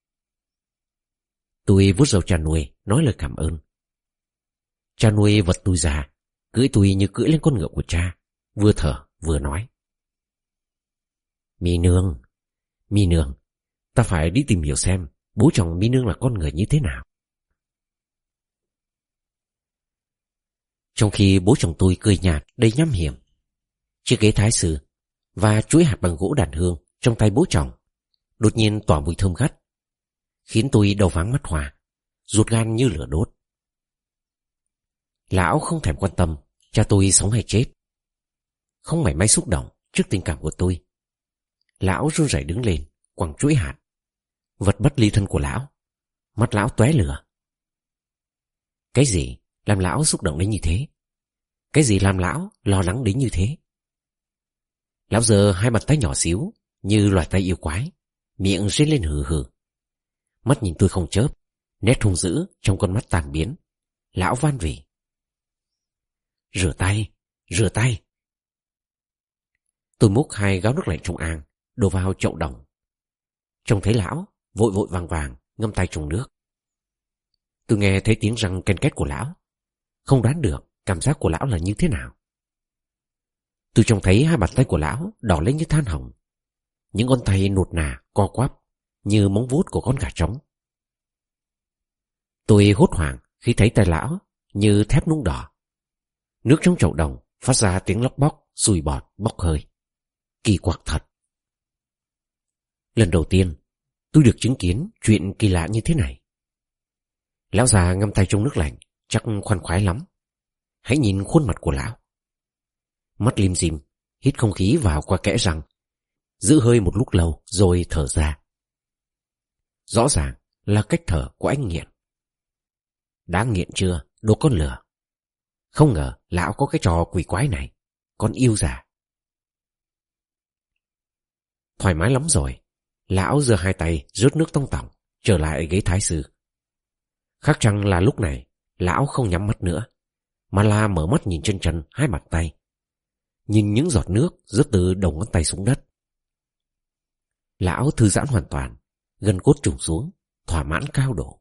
Tôi vuốt râu cha nuôi, nói lời cảm ơn. Cha nuôi vật tôi ra, cưỡi tôi như cưỡi lên con ngựa của cha, vừa thở vừa nói: Mi nương, Mi nương, ta phải đi tìm hiểu xem bố chồng Mi nương là con người như thế nào. Trong khi bố chồng tôi cười nhạt đầy nham hiểm, chiếc ghế thái sư và chuỗi hạt bằng gỗ đàn hương trong tay bố chồng đột nhiên tỏa mùi thơm gắt, khiến tôi đầu váng mắt hoa, ruột gan như lửa đốt. Lão không thèm quan tâm cha tôi sống hay chết, không mảy may xúc động trước tình cảm của tôi. Lão run rẩy đứng lên, quẳng chuỗi hạt, vật bất ly thân của lão. Mắt lão tóe lửa. Cái gì làm lão xúc động đến như thế? Cái gì làm lão lo lắng đến như thế? Lão giơ hai bàn tay nhỏ xíu như loài tay yêu quái, miệng rên lên hừ hừ. Mắt nhìn tôi không chớp, nét hung dữ trong con mắt tàn biến. Lão van vỉ: Rửa tay, rửa tay. Tôi múc hai gáo nước lạnh trong ang, đổ vào chậu đồng. Trông thấy lão vội vội vàng vàng ngâm tay trong nước. Tôi nghe thấy tiếng răng ken két của lão, không đoán được cảm giác của lão là như thế nào. Tôi trông thấy hai bàn tay của lão đỏ lên như than hồng, những ngón tay nuột nà co quắp như móng vuốt của con gà trống. Tôi hốt hoảng khi thấy tay lão như thép nung đỏ. Nước trong chậu đồng phát ra tiếng lóc bóc, sùi bọt, bốc hơi. Kỳ quặc thật. Lần đầu tiên tôi được chứng kiến chuyện kỳ lạ như thế này. Lão già ngâm tay trong nước lạnh, chắc khoan khoái lắm. Hãy nhìn khuôn mặt của lão. Mắt lim dim, hít không khí vào qua kẽ răng, giữ hơi một lúc lâu rồi thở ra. Rõ ràng là cách thở của anh nghiện. Đã nghiện chưa, đồ con lửa? Không ngờ lão có cái trò quỷ quái này, con yêu già. Thoải mái lắm rồi, lão giơ hai tay rớt nước tông tỏng, trở lại ghế thái sư. Khác chăng là lúc này lão không nhắm mắt nữa, mà là mở mắt nhìn chân trần hai bàn tay, nhìn những giọt nước rớt từ đầu ngón tay xuống đất. Lão thư giãn hoàn toàn, gân cốt trùng xuống, thỏa mãn cao độ.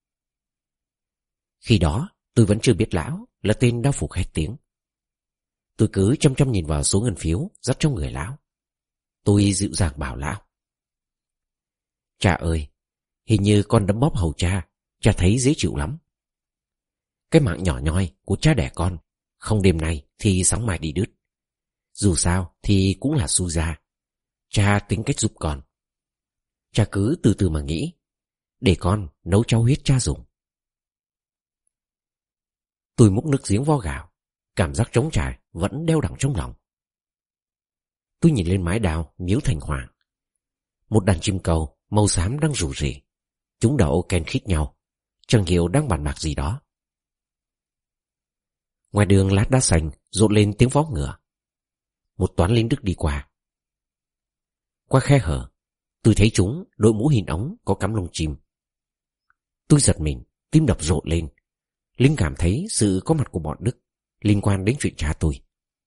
Khi đó tôi vẫn chưa biết lão là tên đao phục hét tiếng. Tôi cứ chăm chăm nhìn vào số ngân phiếu dắt trong người lão. Tôi dịu dàng bảo lão: Cha ơi, hình như con đấm bóp hầu cha, cha thấy dễ chịu lắm. Cái mạng nhỏ nhoi của cha đẻ con, không đêm nay thì sáng mai đi đứt. Dù sao thì cũng là xu ra. Cha tính cách giúp con. Cha cứ từ từ mà nghĩ, để con nấu cháo huyết cha dùng. Tôi múc nước giếng vo gạo, cảm giác trống trải vẫn đeo đẳng trong lòng. Tôi nhìn lên mái đào miếu thành hoàng. Một đàn chim cầu màu xám đang rủ rỉ. Chúng đậu ken khít nhau, chẳng hiểu đang bàn bạc gì đó. Ngoài đường lát đá xanh rộn lên tiếng vó ngựa. Một toán lính Đức đi qua. Qua khe hở, tôi thấy chúng đội mũ hình ống có cắm lông chim. Tôi giật mình, tim đập rộn lên. Linh cảm thấy sự có mặt của bọn Đức liên quan đến chuyện cha tôi.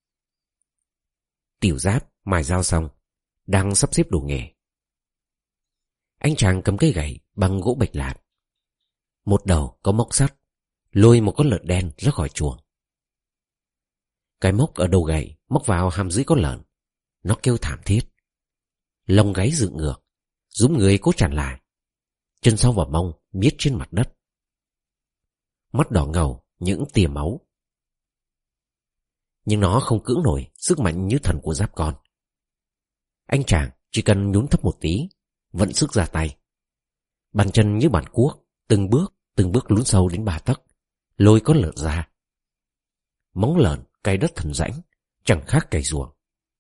Tiểu Giáp mài dao xong, đang sắp xếp đồ nghề. Anh chàng cầm cây gậy bằng gỗ bạch lạt. Một đầu có móc sắt, lôi một con lợn đen ra khỏi chuồng. Cái móc ở đầu gậy móc vào hàm dưới con lợn. Nó kêu thảm thiết. Lông gáy dựng ngược, rúm người cố tràn lại. Chân sau và mông miết trên mặt đất. Mắt đỏ ngầu những tia máu. Nhưng nó không cưỡng nổi sức mạnh như thần của Giáp con. Anh chàng chỉ cần nhún thấp một tí, vận sức ra tay. Bàn chân như bàn cuốc, từng bước, từng bước lún sâu đến ba tấc, lôi con lợn ra. Móng lợn cày đất thần rãnh, chẳng khác cày ruộng.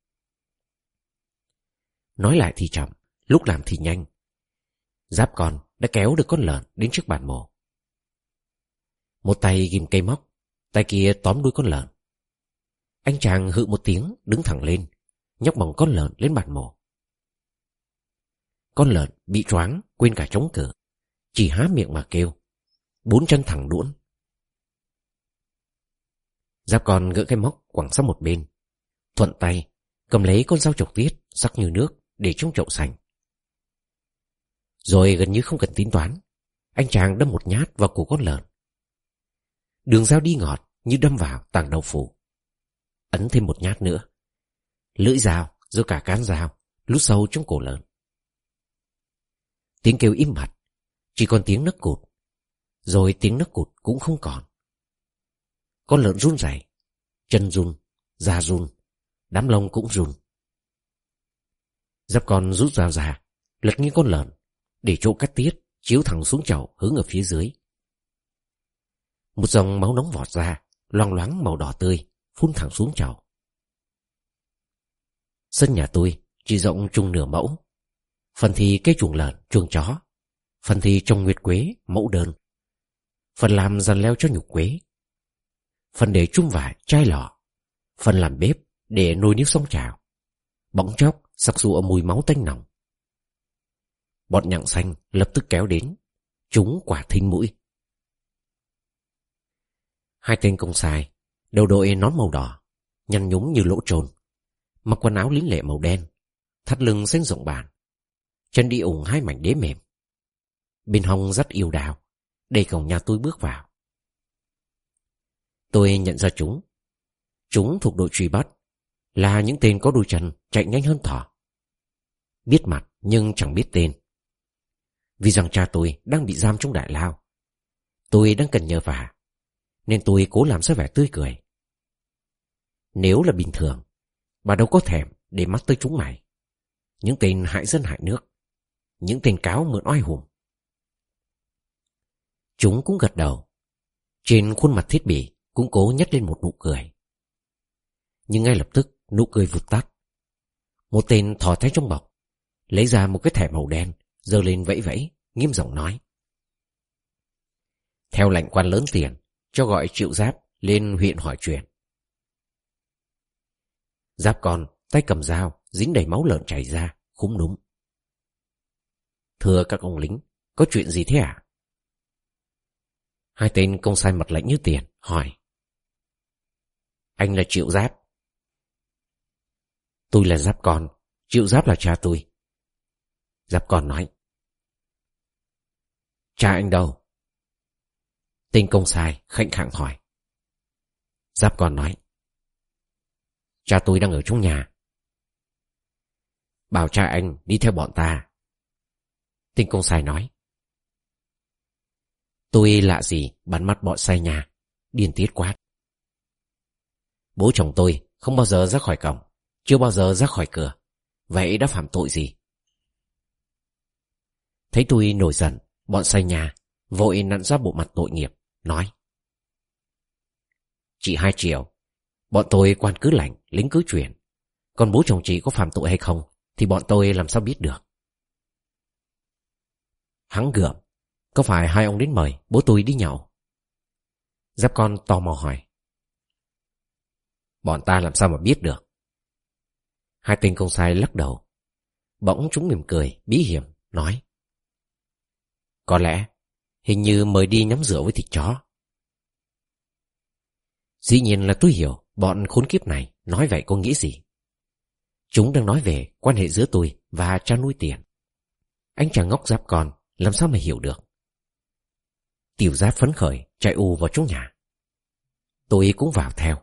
Nói lại thì chậm, lúc làm thì nhanh. Giáp con đã kéo được con lợn đến trước bàn mổ. Một tay ghim cây móc, tay kia tóm đuôi con lợn. Anh chàng hự một tiếng đứng thẳng lên, nhấc bổng con lợn lên bàn mổ. Con lợn bị choáng quên cả chống cự, chỉ há miệng mà kêu, bốn chân thẳng đuỗn. Giáp con gỡ cái móc quẳng sang một bên, thuận tay cầm lấy con dao chọc tiết sắc như nước để trong chậu sành. Rồi gần như không cần tính toán, anh chàng đâm một nhát vào cổ con lợn. Đường dao đi ngọt như đâm vào tảng đậu phụ. Ấn thêm một nhát nữa. Lưỡi dao rồi cả cán dao lút sâu trong cổ lợn. Tiếng kêu im bặt, chỉ còn tiếng nấc cụt. Rồi tiếng nấc cụt cũng không còn. Con lợn run rẩy, chân run, da run, đám lông cũng run. Giáp con rút dao ra, lật nghiêng con lợn, để chỗ cắt tiết chiếu thẳng xuống chậu hướng ở phía dưới. Một dòng máu nóng vọt ra, loang loáng màu đỏ tươi, phun thẳng xuống chậu. Sân nhà tôi chỉ rộng chừng nửa mẫu. Phần thì cây chuồng lợn, chuồng chó. Phần thì trồng nguyệt quế, mẫu đơn. Phần làm giàn leo cho nhục quế. Phần để chum vải, chai lọ. Phần làm bếp để nồi niêu xông chảo. Bỗng chốc sặc sụa mùi máu tanh nồng. Bọn nhặng xanh lập tức kéo đến. Chúng quả thinh mũi. Hai tên công sai, đầu đội nón màu đỏ, nhăn nhúm như lỗ trồn, mặc quần áo lính lệ màu đen, thắt lưng xanh rộng bản, chân đi ủng hai mảnh đế mềm. Bên hông dắt yêu đào, đẩy cổng nhà tôi bước vào. Tôi nhận ra chúng. Chúng thuộc đội truy bắt, là những tên có đôi chân chạy nhanh hơn thỏ. Biết mặt nhưng chẳng biết tên. Vì rằng cha tôi đang bị giam trong đại lao, tôi đang cần nhờ vả, nên tôi cố làm ra vẻ tươi cười. Nếu là bình thường, bà đâu có thèm để mắt tới chúng mày. Những tên hại dân hại nước, những tên cáo mượn oai hùng. Chúng cũng gật đầu. Trên khuôn mặt thiết bị cũng cố nhếch lên một nụ cười. Nhưng ngay lập tức nụ cười vụt tắt. Một tên thò tay trong bọc, lấy ra một cái thẻ màu đen, giơ lên vẫy vẫy, nghiêm giọng nói: theo lệnh quan lớn tiền, cho gọi Triệu Giáp lên huyện hỏi chuyện. Giáp con tay cầm dao, dính đầy máu lợn chảy ra, khúm núm: thưa các ông lính, có chuyện gì thế ạ? Hai tên công sai mặt lạnh như tiền hỏi: anh là Triệu Giáp? Tôi là Giáp con, Triệu Giáp là cha tôi. Giáp con nói: cha anh đâu? Tên công sai khệnh khạng hỏi. Giáp con nói: cha tôi đang ở trong nhà. Bảo cha anh đi theo bọn ta. Tên công sai nói. Tôi lạ gì bắn mắt bọn sai nhà, điên tiết quát: bố chồng tôi không bao giờ ra khỏi cổng, chưa bao giờ ra khỏi cửa, vậy đã phạm tội gì? Thấy tôi nổi giận, bọn sai nhà vội nặn ra bộ mặt tội nghiệp, nói: chị hai triệu, bọn tôi quan cứ lệnh, lính cứ chuyển, còn bố chồng chị có phạm tội hay không thì bọn tôi làm sao biết được? Hắn gượng: có phải hai ông đến mời bố tôi đi nhậu? Giáp con tò mò hỏi. Bọn ta làm sao mà biết được? Hai tên công sai lắc đầu. Bỗng chúng mỉm cười bí hiểm, nói: có lẽ hình như mời đi nhắm rượu với thịt chó. Dĩ nhiên là tôi hiểu bọn khốn kiếp này nói vậy có nghĩa gì. Chúng đang nói về quan hệ giữa tôi và cha nuôi Tiền. Anh chàng ngốc Giáp con làm sao mà hiểu được. Tiểu Giáp phấn khởi chạy ù vào trong nhà. Tôi cũng vào theo.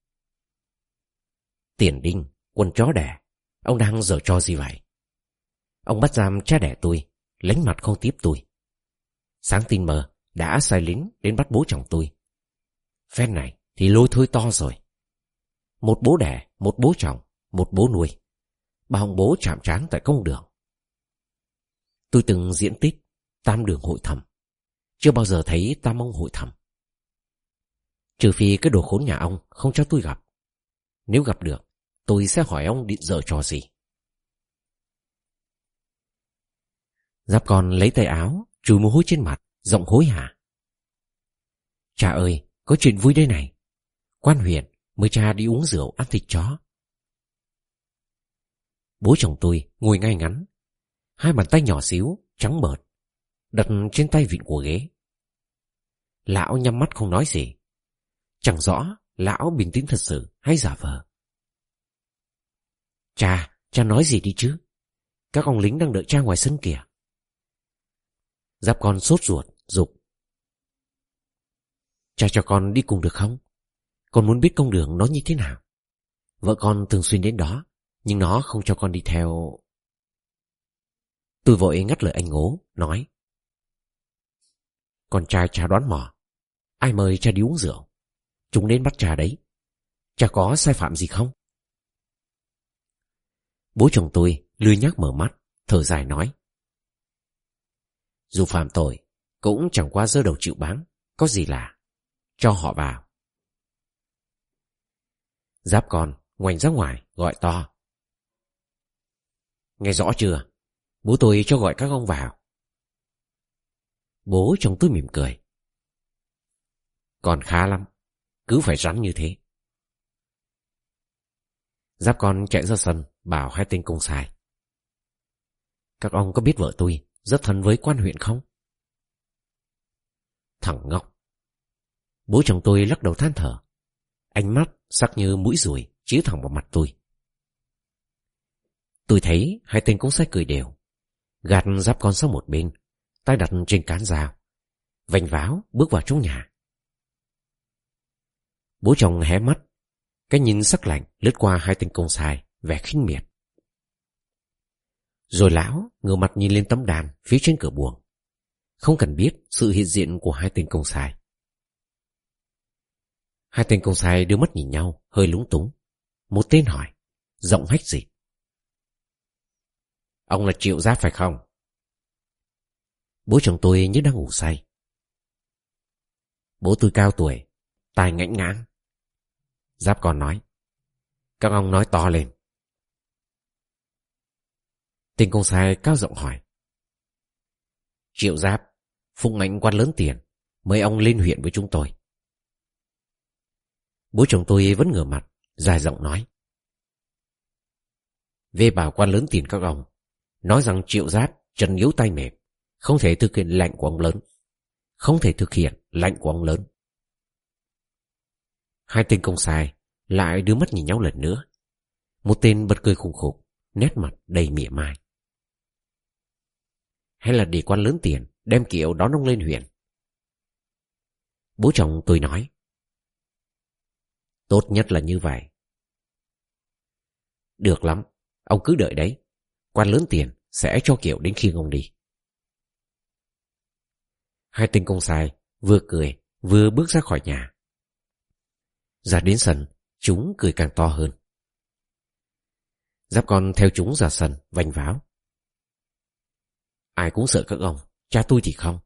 Tiền Đinh, quân chó đẻ, ông đang giở trò gì vậy? Ông bắt giam cha đẻ tôi, lánh mặt không tiếp tôi. Sáng tin mờ đã sai lính đến bắt bố chồng tôi. Phen này thì lôi thôi to rồi. Một bố đẻ, một bố chồng, một bố nuôi. Ba ông bố chạm trán tại công đường. Tôi từng diễn tích tam đường hội thẩm, chưa bao giờ thấy tam ông hội thẩm. Trừ phi cái đồ khốn nhà ông không cho tôi gặp. Nếu gặp được, tôi sẽ hỏi ông định giở trò gì. Giáp con lấy tay áo chùi mồ hôi trên mặt, giọng hối hả. Cha ơi, có chuyện vui đây này. Quan huyện mời cha đi uống rượu ăn thịt chó. Bố chồng tôi ngồi ngay ngắn, hai bàn tay nhỏ xíu, trắng bợt, đặt trên tay vịn của ghế. Lão nhắm mắt không nói gì. Chẳng rõ lão bình tĩnh thật sự hay giả vờ. Cha, cha nói gì đi chứ? Các ông lính đang đợi cha ngoài sân kìa. Giáp con sốt ruột, giục. Cha cho con đi cùng được không? Con muốn biết công đường nó như thế nào. Vợ con thường xuyên đến đó, nhưng nó không cho con đi theo. Tôi vội ngắt lời anh Ngố, nói: con trai cha đoán mò. Ai mời cha đi uống rượu? Chúng đến bắt cha đấy. Cha có sai phạm gì không? Bố chồng tôi lười nhác mở mắt, thở dài nói: dù phạm tội cũng chẳng qua giơ đầu chịu báng, có gì lạ. Cho họ vào. Giáp con ngoảnh ra ngoài gọi to: nghe rõ chưa? Bố tôi cho gọi các ông vào. Bố chồng tôi mỉm cười: còn khá lắm, cứ phải rắn như thế. Giáp con chạy ra sân bảo hai tên công sai: các ông có biết vợ tôi rất thân với quan huyện không? Thằng ngốc. Bố chồng tôi lắc đầu than thở, ánh mắt sắc như mũi ruồi chiếu thẳng vào mặt tôi. Tôi thấy hai tên công sai cười đều, gạt Giáp con sang một bên, tay đặt trên cán dao, vành váo bước vào trong nhà. Bố chồng hé mắt, cái nhìn sắc lạnh lướt qua hai tên công sai, vẻ khinh miệt. Rồi lão ngửa mặt nhìn lên tấm đàn phía trên cửa buồng, không cần biết sự hiện diện của hai tên công sai. Hai tên công sai đưa mắt nhìn nhau, hơi lúng túng. Một tên hỏi, giọng hách dịch: ông là Triệu Giáp phải không? Bố chồng tôi như đang ngủ say. Bố tôi cao tuổi, tai ngãnh ngãng. Giáp Con nói: Các ông nói to lên. Tên công sai cao giọng hỏi: Triệu Giáp, phụng mệnh quan lớn tiền, mời ông lên huyện với chúng tôi. Bố chồng tôi vẫn ngửa mặt, dài giọng nói: Về bảo quan lớn tiền các ông, nói rằng Triệu Giáp chân yếu tay mềm, không thể thực hiện lệnh của ông lớn. Không thể thực hiện lệnh của ông lớn. Hai tên công sai lại đưa mắt nhìn nhau lần nữa. Một tên bật cười khùng khục, nét mặt đầy mỉa mai. Hay là để quan lớn tiền đem kiệu đón ông lên huyện? Bố chồng tôi nói: Tốt nhất là như vậy. Được lắm, ông cứ đợi đấy. Quan lớn tiền sẽ cho kiệu đến khi ông đi. Hai tên công sai vừa cười vừa bước ra khỏi nhà. Ra đến sân, chúng cười càng to hơn. Giáp Con theo chúng ra sân, vành váo: Ai cũng sợ các ông, cha tôi thì không.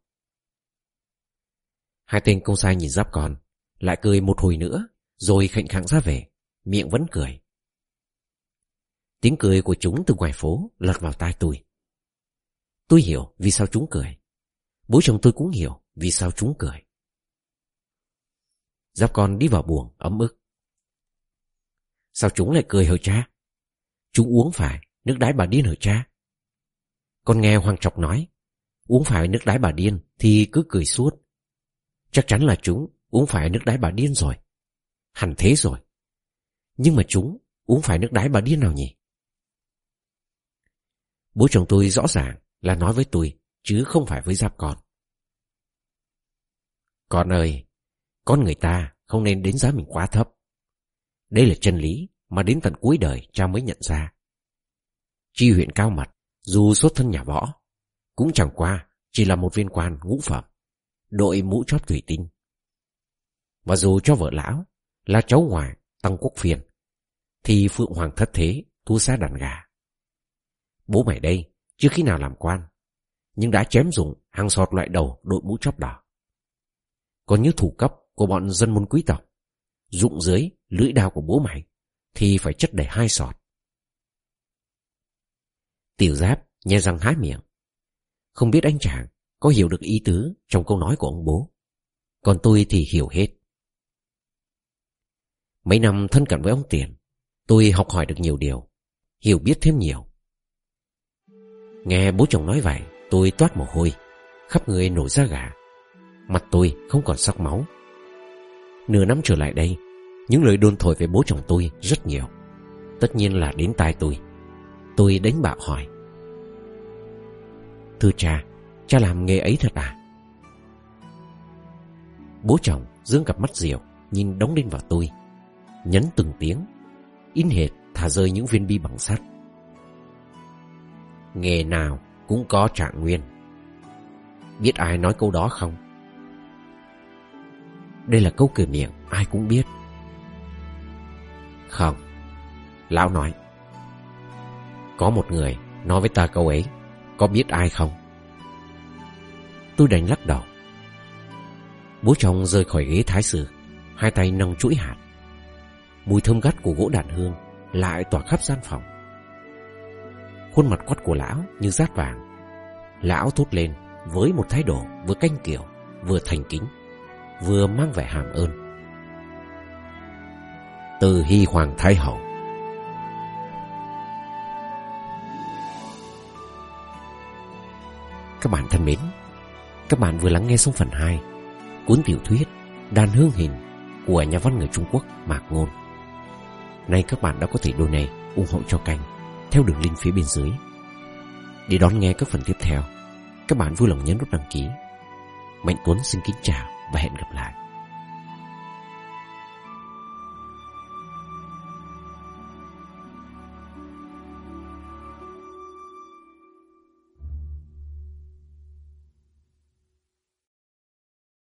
Hai tên công sai nhìn Giáp Con, lại cười một hồi nữa, rồi khệnh khạng ra về, miệng vẫn cười. Tiếng cười của chúng từ ngoài phố lọt vào tai tôi. Tôi hiểu vì sao chúng cười. Bố chồng tôi cũng hiểu vì sao chúng cười. Giáp Con đi vào buồng ấm ức. Sao chúng lại cười hờ cha? Chúng uống phải nước đái bà điên hờ cha? Con nghe Hoàng Trọc nói, uống phải nước đái bà điên thì cứ cười suốt. Chắc chắn là chúng uống phải nước đái bà điên rồi. Hẳn thế rồi. Nhưng mà chúng uống phải nước đái bà điên nào nhỉ? Bố chồng tôi rõ ràng là nói với tôi, chứ không phải với Giáp Con. Con ơi, con người ta không nên đánh giá mình quá thấp. Đây là chân lý mà đến tận cuối đời cha mới nhận ra. Tri huyện Cao Mật, dù xuất thân nhà võ, cũng chẳng qua chỉ là một viên quan ngũ phẩm, đội mũ chóp thủy tinh. Và dù cho vợ lão là cháu ngoại Tăng Quốc Phiên, thì Phượng Hoàng thất thế thu xa đàn gà. Bố mày đây chưa khi nào làm quan, nhưng đã chém dụng hàng sọt loại đầu đội mũ chóp đỏ. Còn như thủ cấp của bọn dân môn quý tộc, dụng dưới lưỡi đao của bố mày thì phải chất đầy hai sọt. Tiểu Giáp nhe răng há miệng. Không biết anh chàng có hiểu được ý tứ trong câu nói của ông bố. Còn tôi thì hiểu hết. Mấy năm thân cận với ông Tiền, tôi học hỏi được nhiều điều, hiểu biết thêm nhiều. Nghe bố chồng nói vậy, tôi toát mồ hôi, khắp người nổi da gà. Mặt tôi không còn sắc máu. Nửa năm trở lại đây, những lời đồn thổi về bố chồng tôi rất nhiều. Tất nhiên là đến tai tôi. Tôi đánh bạo hỏi: Thưa cha, cha làm nghề ấy thật à? Bố chồng dương cặp mắt diều nhìn đóng đinh vào tôi, nhấn từng tiếng, in hệt thả rơi những viên bi bằng sắt. Nghề nào cũng có trạng nguyên. Biết ai nói câu đó không? Đây là câu cười miệng ai cũng biết. Không, lão nói. Có một người nói với ta câu ấy, có biết ai không? Tôi đành lắc đầu. Bố chồng rời khỏi ghế thái sư, hai tay nâng chuỗi hạt. Mùi thơm gắt của gỗ đàn hương lại tỏa khắp gian phòng. Khuôn mặt quắt của lão như dát vàng. Lão thốt lên với một thái độ vừa canh kiểu, vừa thành kính, vừa mang vẻ hàm ơn: Từ Hy Hoàng Thái Hậu. Các bạn thân mến, các bạn vừa lắng nghe xong phần hai cuốn tiểu thuyết Đàn Hương Hình của nhà văn người Trung Quốc Mạc Ngôn. Nay các bạn đã có thể donate ủng hộ cho kênh theo đường link phía bên dưới. Để đón nghe các phần tiếp theo, các bạn vui lòng nhấn nút đăng ký. Mạnh Tuấn xin kính chào và hẹn gặp lại.